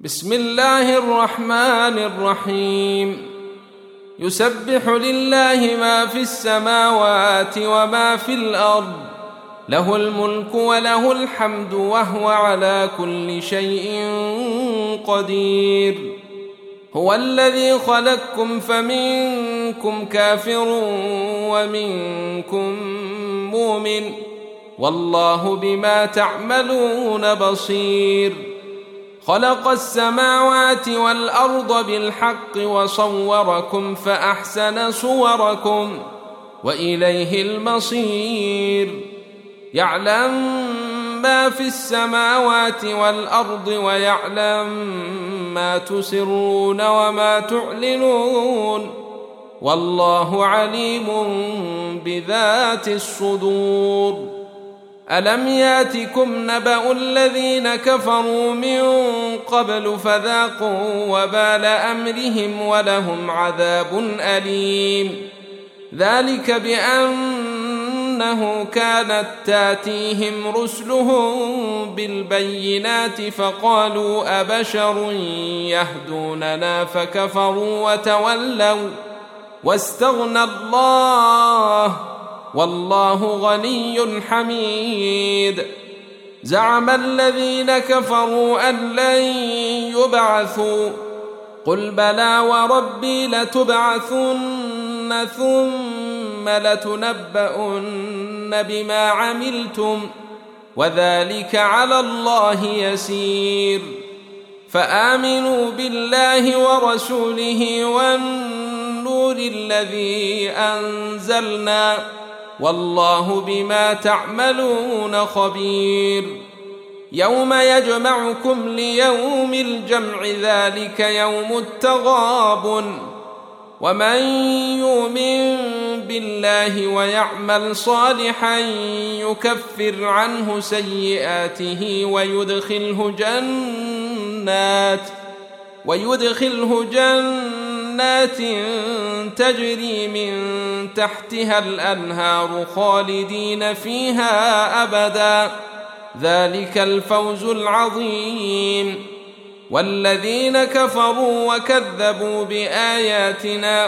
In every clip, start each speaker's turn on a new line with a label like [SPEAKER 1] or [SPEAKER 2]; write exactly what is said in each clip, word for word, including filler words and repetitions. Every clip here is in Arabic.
[SPEAKER 1] بسم الله الرحمن الرحيم يسبح لله ما في السماوات وما في الأرض له الملك وله الحمد وهو على كل شيء قدير هو الذي خلقكم فمنكم كافر ومنكم مؤمن والله بما تعملون بصير خلق السماوات والأرض بالحق وصوركم فأحسن صوركم وإليه المصير يعلم ما في السماوات والأرض ويعلم ما تسرون وما تعلنون والله عليم بذات الصدور ألم ياتكم نبأ الذين كفروا من قبل فذاقوا وبال أمرهم ولهم عذاب أليم ذلك بأنه كانت تاتيهم رسلهم بالبينات فقالوا أبشر يهدوننا فكفروا وتولوا واستغنى الله والله غني حميد زعم الذين كفروا أن لن يبعثوا قل بلى وربي لتبعثن ثم لتنبؤن بما عملتم وذلك على الله يسير فآمنوا بالله ورسوله والنور الذي أنزلنا والله بما تعملون خبير يوم يجمعكم ليوم الجمع ذلك يوم التغابن ومن يؤمن بالله ويعمل صالحا يكفر عنه سيئاته ويدخله جنات ويدخله جنات تجري من تحتها الأنهار خالدين فيها أبدا ذلك الفوز العظيم والذين كفروا وكذبوا بآياتنا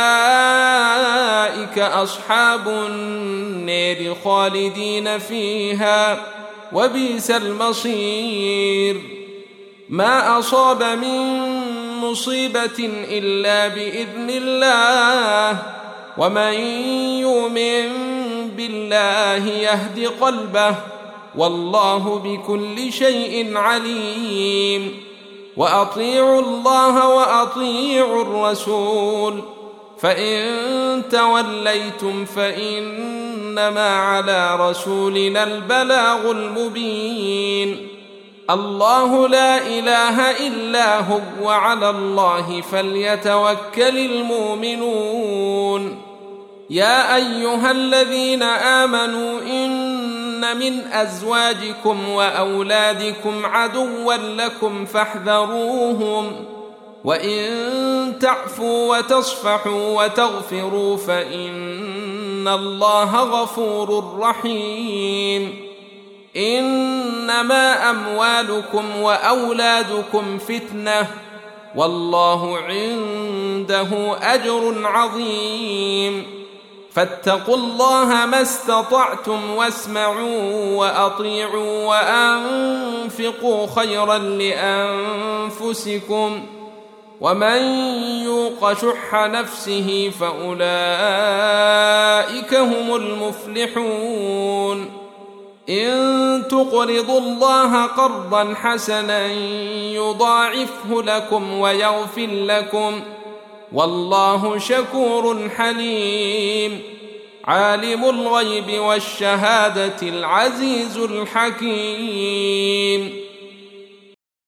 [SPEAKER 1] أولئك أصحاب النار خالدين فيها وبئس المصير ما أصاب من مصيبة إلا بإذن الله ومن يؤمن بالله يهد قلبه والله بكل شيء عليم وأطيعوا الله وأطيعوا الرسول فإن توليتم فإنما على رسولنا البلاغ المبين الله لا إله إلا هو وعلى الله فليتوكل المؤمنون يا أيها الذين آمنوا إن من أزواجكم وأولادكم عدوا لكم فاحذروهم وإن تعفوا وتصفحوا وتغفروا فإن الله غفور رحيم إنما أموالكم وأولادكم فتنة والله عنده أجر عظيم فاتقوا الله ما استطعتم واسمعوا وأطيعوا وأنفقوا خيرا لأنفسكم ومن يوق شح نفسه فأولئك هم المفلحون إن تقرضوا الله قرضا حسنا يضاعفه لكم ويغفر لكم والله شكور حليم عالم الغيب والشهادة العزيز الحكيم